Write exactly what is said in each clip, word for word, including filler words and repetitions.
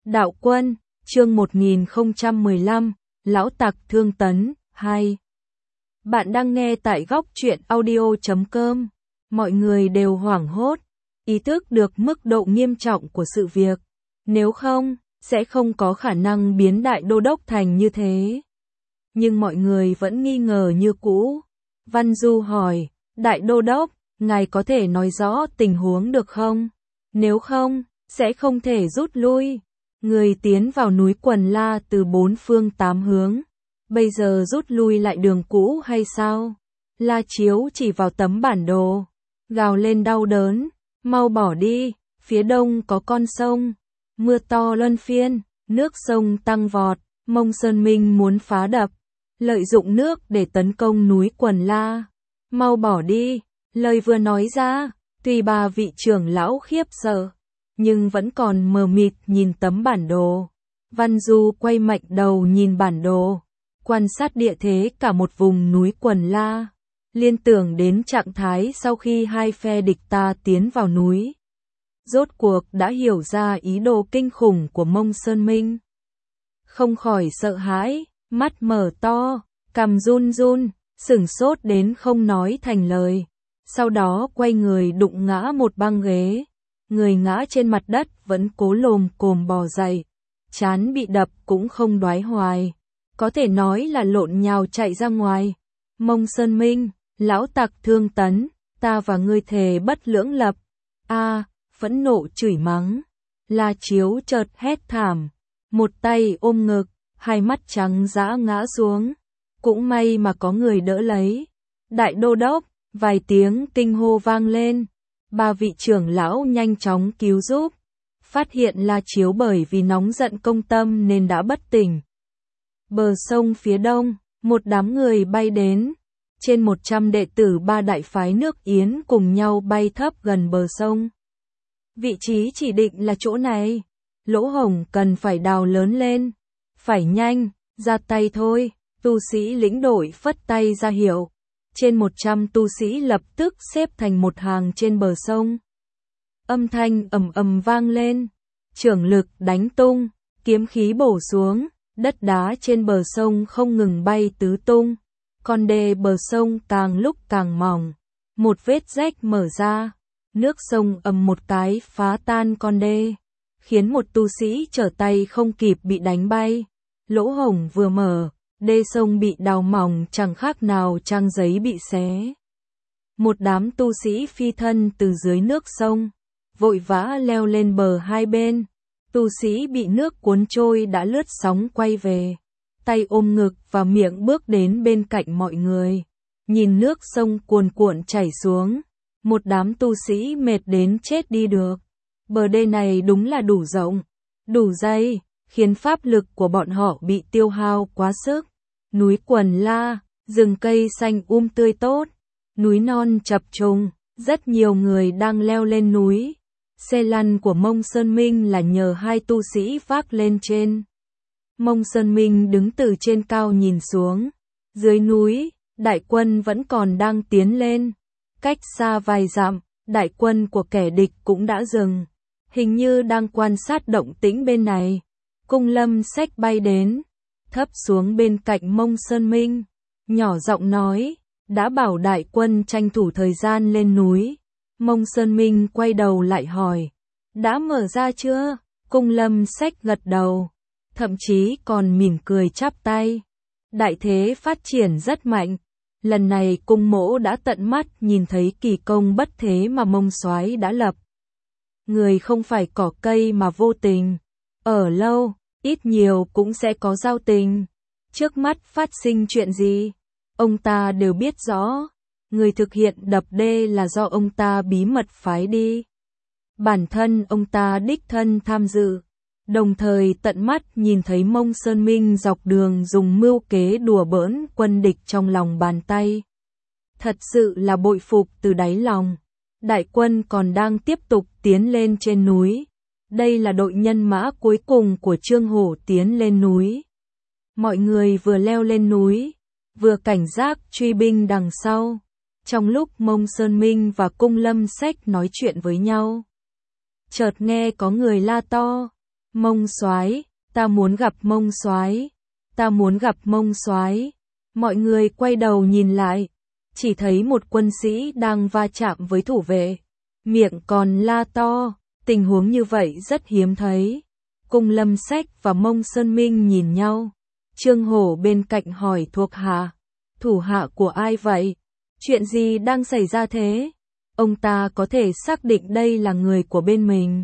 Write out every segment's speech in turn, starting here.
Đạo quân, chương một nghìn không trăm mười lăm, Lão Tặc Thương Tấn, hai. Bạn đang nghe tại góc truyện audio chấm com. Mọi người đều hoảng hốt, ý thức được mức độ nghiêm trọng của sự việc. Nếu không, sẽ không có khả năng biến đại đô đốc thành như thế. Nhưng mọi người vẫn nghi ngờ như cũ. Văn Du hỏi, đại đô đốc, ngài có thể nói rõ tình huống được không? Nếu không, sẽ không thể rút lui. Người tiến vào núi Quần La từ bốn phương tám hướng. Bây giờ rút lui lại đường cũ hay sao? La Chiếu chỉ vào tấm bản đồ, gào lên đau đớn, mau bỏ đi, phía đông có con sông, mưa to luân phiên, nước sông tăng vọt, Mông Sơn Minh muốn phá đập, lợi dụng nước để tấn công núi Quần La. Mau bỏ đi, lời vừa nói ra, tuy ba vị trưởng lão khiếp sợ, nhưng vẫn còn mờ mịt nhìn tấm bản đồ. Văn Du quay mạnh đầu nhìn bản đồ, quan sát địa thế cả một vùng núi Quần La, liên tưởng đến trạng thái sau khi hai phe địch ta tiến vào núi. Rốt cuộc đã hiểu ra ý đồ kinh khủng của Mông Sơn Minh. Không khỏi sợ hãi, mắt mở to, cằm run run, sửng sốt đến không nói thành lời. Sau đó quay người đụng ngã một băng ghế. Người ngã trên mặt đất vẫn cố lồm cồm bò dậy, trán bị đập cũng không đoái hoài, có thể nói là lộn nhào chạy ra ngoài. Mông Sơn Minh, lão tặc Thương Tấn, ta và ngươi thề bất lưỡng lập. A, phẫn nộ chửi mắng. La Chiếu chợt hét thảm, một tay ôm ngực, hai mắt trắng dã ngã xuống. Cũng may mà có người đỡ lấy. Đại đô đốc, vài tiếng kinh hô vang lên. Ba vị trưởng lão nhanh chóng cứu giúp, phát hiện La Chiếu bởi vì nóng giận công tâm nên đã bất tỉnh. Bờ sông phía đông, một đám người bay đến, trên một trăm đệ tử ba đại phái nước Yến cùng nhau bay thấp gần bờ sông. Vị trí chỉ định là chỗ này, lỗ hổng cần phải đào lớn lên, phải nhanh, ra tay thôi, tu sĩ lĩnh đội phất tay ra hiệu. Trên một trăm tu sĩ lập tức xếp thành một hàng trên bờ sông. Âm thanh ầm ầm vang lên, trưởng lực đánh tung, kiếm khí bổ xuống, đất đá trên bờ sông không ngừng bay tứ tung. Con đê bờ sông càng lúc càng mỏng, một vết rách mở ra, nước sông ầm một cái phá tan con đê, khiến một tu sĩ trở tay không kịp bị đánh bay. Lỗ hổng vừa mở, đê sông bị đào mỏng chẳng khác nào trang giấy bị xé. Một đám tu sĩ phi thân từ dưới nước sông, vội vã leo lên bờ hai bên. Tu sĩ bị nước cuốn trôi đã lướt sóng quay về, tay ôm ngực và miệng bước đến bên cạnh mọi người. Nhìn nước sông cuồn cuộn chảy xuống, một đám tu sĩ mệt đến chết đi được. Bờ đê này đúng là đủ rộng, đủ dày, khiến pháp lực của bọn họ bị tiêu hao quá sức. Núi Quần La, rừng cây xanh um tươi tốt, núi non chập trùng, rất nhiều người đang leo lên núi. Xe lăn của Mông Sơn Minh là nhờ hai tu sĩ vác lên trên. Mông Sơn Minh đứng từ trên cao nhìn xuống. Dưới núi, đại quân vẫn còn đang tiến lên. Cách xa vài dặm, đại quân của kẻ địch cũng đã dừng. Hình như đang quan sát động tĩnh bên này. Cung Lâm xách bay đến, thấp xuống bên cạnh Mông Sơn Minh, nhỏ giọng nói, đã bảo đại quân tranh thủ thời gian lên núi. Mông Sơn Minh quay đầu lại hỏi, đã mở ra chưa? Cung Lâm xách gật đầu, thậm chí còn mỉm cười chắp tay. Đại thế phát triển rất mạnh, lần này cung mỗ đã tận mắt nhìn thấy kỳ công bất thế mà Mông soái đã lập. Người không phải cỏ cây mà vô tình, ở lâu, ít nhiều cũng sẽ có giao tình. Trước mắt phát sinh chuyện gì, ông ta đều biết rõ. Người thực hiện đập đê là do ông ta bí mật phái đi. Bản thân ông ta đích thân tham dự, đồng thời tận mắt nhìn thấy Mông Sơn Minh dọc đường dùng mưu kế đùa bỡn quân địch trong lòng bàn tay. Thật sự là bội phục từ đáy lòng. Đại quân còn đang tiếp tục tiến lên trên núi. Đây là đội nhân mã cuối cùng của Trương Hổ tiến lên núi. Mọi người vừa leo lên núi, vừa cảnh giác truy binh đằng sau. Trong lúc Mông Sơn Minh và Cung Lâm Sách nói chuyện với nhau, chợt nghe có người la to, Mông Soái, ta muốn gặp Mông Soái, ta muốn gặp Mông Soái. Mọi người quay đầu nhìn lại, chỉ thấy một quân sĩ đang va chạm với thủ vệ, miệng còn la to, tình huống như vậy rất hiếm thấy. Cung Lâm Sách và Mông Sơn Minh nhìn nhau, Trương Hổ bên cạnh hỏi thuộc hạ, thủ hạ của ai vậy? Chuyện gì đang xảy ra thế? Ông ta có thể xác định đây là người của bên mình.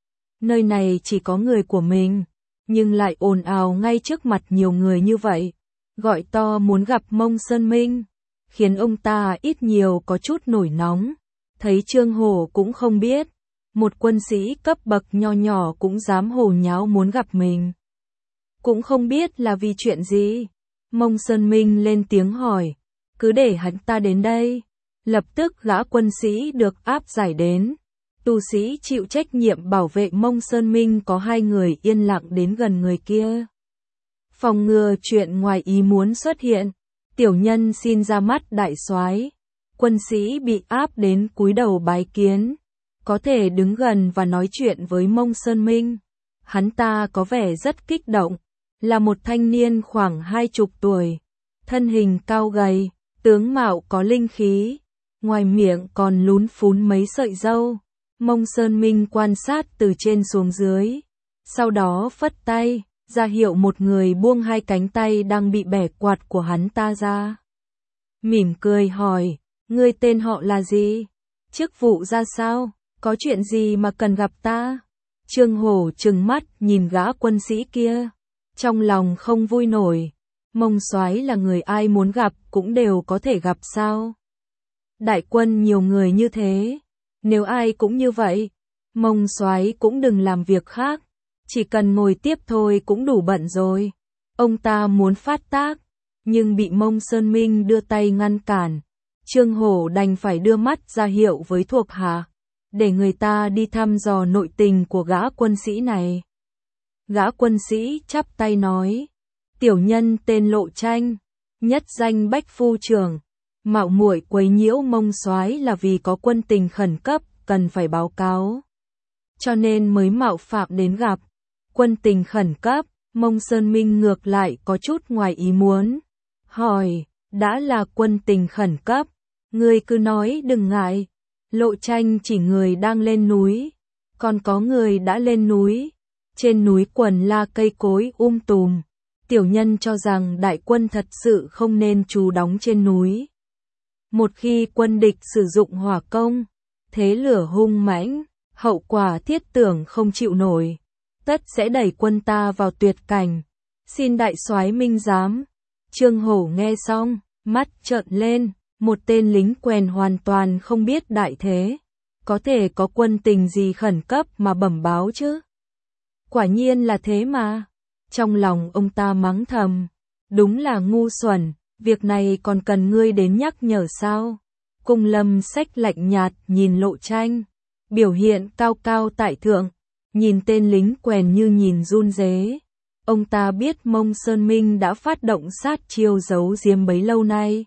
Nơi này chỉ có người của mình, nhưng lại ồn ào ngay trước mặt nhiều người như vậy, gọi to muốn gặp Mông Sơn Minh, khiến ông ta ít nhiều có chút nổi nóng. Thấy Trương Hổ cũng không biết, một quân sĩ cấp bậc nho nhỏ cũng dám hồ nháo muốn gặp mình. Cũng không biết là vì chuyện gì. Mông Sơn Minh lên tiếng hỏi, cứ để hắn ta đến đây. Lập tức gã quân sĩ được áp giải đến. Tu sĩ chịu trách nhiệm bảo vệ Mông Sơn Minh có hai người yên lặng đến gần người kia. Phòng ngừa chuyện ngoài ý muốn xuất hiện, tiểu nhân xin ra mắt đại soái. Quân sĩ bị áp đến cúi đầu bái kiến, có thể đứng gần và nói chuyện với Mông Sơn Minh. Hắn ta có vẻ rất kích động, là một thanh niên khoảng hai chục tuổi, thân hình cao gầy, tướng mạo có linh khí, ngoài miệng còn lún phún mấy sợi râu. Mông Sơn Minh quan sát từ trên xuống dưới, sau đó phất tay, ra hiệu một người buông hai cánh tay đang bị bẻ quạt của hắn ta ra. Mỉm cười hỏi, ngươi tên họ là gì? Chức vụ ra sao? Có chuyện gì mà cần gặp ta? Trương Hổ trừng mắt nhìn gã quân sĩ kia, trong lòng không vui nổi. Mông Soái là người ai muốn gặp cũng đều có thể gặp sao? Đại quân nhiều người như thế, nếu ai cũng như vậy, Mông Soái cũng đừng làm việc khác, chỉ cần ngồi tiếp thôi cũng đủ bận rồi. Ông ta muốn phát tác, nhưng bị Mông Sơn Minh đưa tay ngăn cản. Trương Hổ đành phải đưa mắt ra hiệu với thuộc hạ, để người ta đi thăm dò nội tình của gã quân sĩ này. Gã quân sĩ chắp tay nói, tiểu nhân tên Lộ Tranh, nhất danh Bách Phu Trưởng, mạo muội quấy nhiễu Mông Soái là vì có quân tình khẩn cấp cần phải báo cáo, cho nên mới mạo phạm đến gặp. Quân tình khẩn cấp? Mông Sơn Minh ngược lại có chút ngoài ý muốn, hỏi, đã là quân tình khẩn cấp, ngươi cứ nói đừng ngại. Lộ Tranh chỉ người đang lên núi, còn có người đã lên núi. Trên núi quần la cây cối um tùm, tiểu nhân cho rằng đại quân thật sự không nên trú đóng trên núi. Một khi quân địch sử dụng hỏa công, thế lửa hung mãnh, hậu quả thiết tưởng không chịu nổi, tất sẽ đẩy quân ta vào tuyệt cảnh. Xin đại soái minh giám. Trương Hổ nghe xong, mắt trợn lên, một tên lính quèn hoàn toàn không biết đại thế, có thể có quân tình gì khẩn cấp mà bẩm báo chứ? Quả nhiên là thế mà. Trong lòng ông ta mắng thầm, đúng là ngu xuẩn, việc này còn cần ngươi đến nhắc nhở sao? Cung Lâm Sách lạnh nhạt nhìn Lộ Tranh, biểu hiện cao cao tại thượng, nhìn tên lính quèn như nhìn run rế. Ông ta biết Mông Sơn Minh đã phát động sát chiêu giấu giếm bấy lâu nay.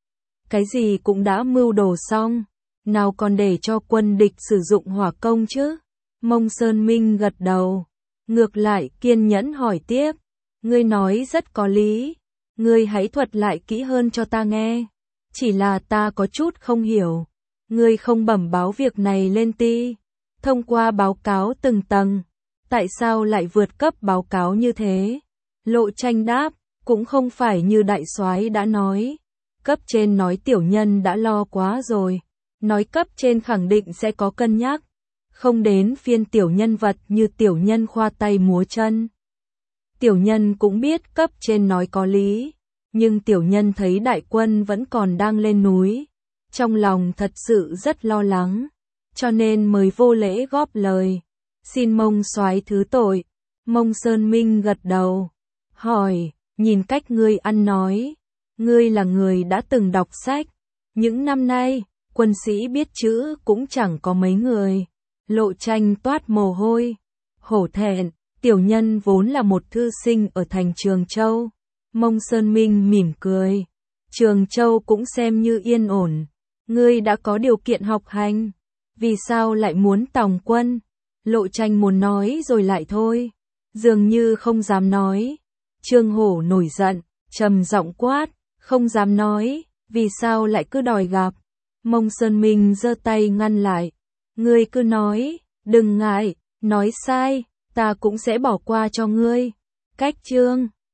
Cái gì cũng đã mưu đồ xong, nào còn để cho quân địch sử dụng hỏa công chứ? Mông Sơn Minh gật đầu, ngược lại kiên nhẫn hỏi tiếp, ngươi nói rất có lý, ngươi hãy thuật lại kỹ hơn cho ta nghe, chỉ là ta có chút không hiểu, ngươi không bẩm báo việc này lên ti, thông qua báo cáo từng tầng, tại sao lại vượt cấp báo cáo như thế? Lộ Tranh đáp, cũng không phải như đại soái đã nói, cấp trên nói tiểu nhân đã lo quá rồi, nói cấp trên khẳng định sẽ có cân nhắc, không đến phiên tiểu nhân vật như tiểu nhân khoa tay múa chân. Tiểu nhân cũng biết cấp trên nói có lý, nhưng tiểu nhân thấy đại quân vẫn còn đang lên núi, trong lòng thật sự rất lo lắng, cho nên mới vô lễ góp lời, xin Mông soái thứ tội. Mông Sơn Minh gật đầu, hỏi, nhìn cách ngươi ăn nói, ngươi là người đã từng đọc sách, những năm nay, quân sĩ biết chữ cũng chẳng có mấy người. Lộ Tranh toát mồ hôi, hổ thẹn, tiểu nhân vốn là một thư sinh ở thành Trường Châu. Mông Sơn Minh mỉm cười, Trường Châu cũng xem như yên ổn, ngươi đã có điều kiện học hành, vì sao lại muốn tòng quân? Lộ Tranh muốn nói rồi lại thôi, dường như không dám nói. Trương Hổ nổi giận, trầm giọng quát, không dám nói, vì sao lại cứ đòi gặp? Mông Sơn Minh giơ tay ngăn lại, ngươi cứ nói, đừng ngại, nói sai, ta cũng sẽ bỏ qua cho ngươi. Cách Trương